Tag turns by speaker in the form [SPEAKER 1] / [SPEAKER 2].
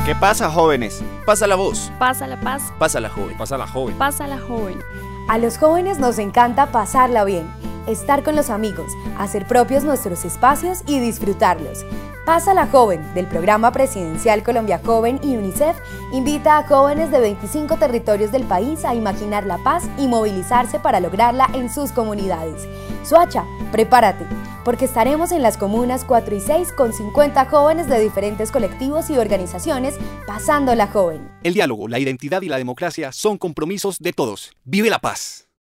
[SPEAKER 1] ¿Qué pasa, jóvenes?
[SPEAKER 2] Pasa la voz.
[SPEAKER 3] Pasa la paz.
[SPEAKER 2] Pasa la joven.
[SPEAKER 4] Pasa la joven.
[SPEAKER 3] Pasa la joven.
[SPEAKER 5] A los jóvenes nos encanta pasarla bien, estar con los amigos, hacer propios nuestros espacios y disfrutarlos. Pasa la Joven, del Programa Presidencial Colombia Joven y UNICEF, invita a jóvenes de 25 territorios del país a imaginar la paz y movilizarse para lograrla en sus comunidades. Soacha, prepárate, porque estaremos en las comunas 4 y 6 con 50 jóvenes de diferentes colectivos y organizaciones pasando la joven.
[SPEAKER 2] El diálogo, la identidad y la democracia son compromisos de todos. ¡Vive la paz!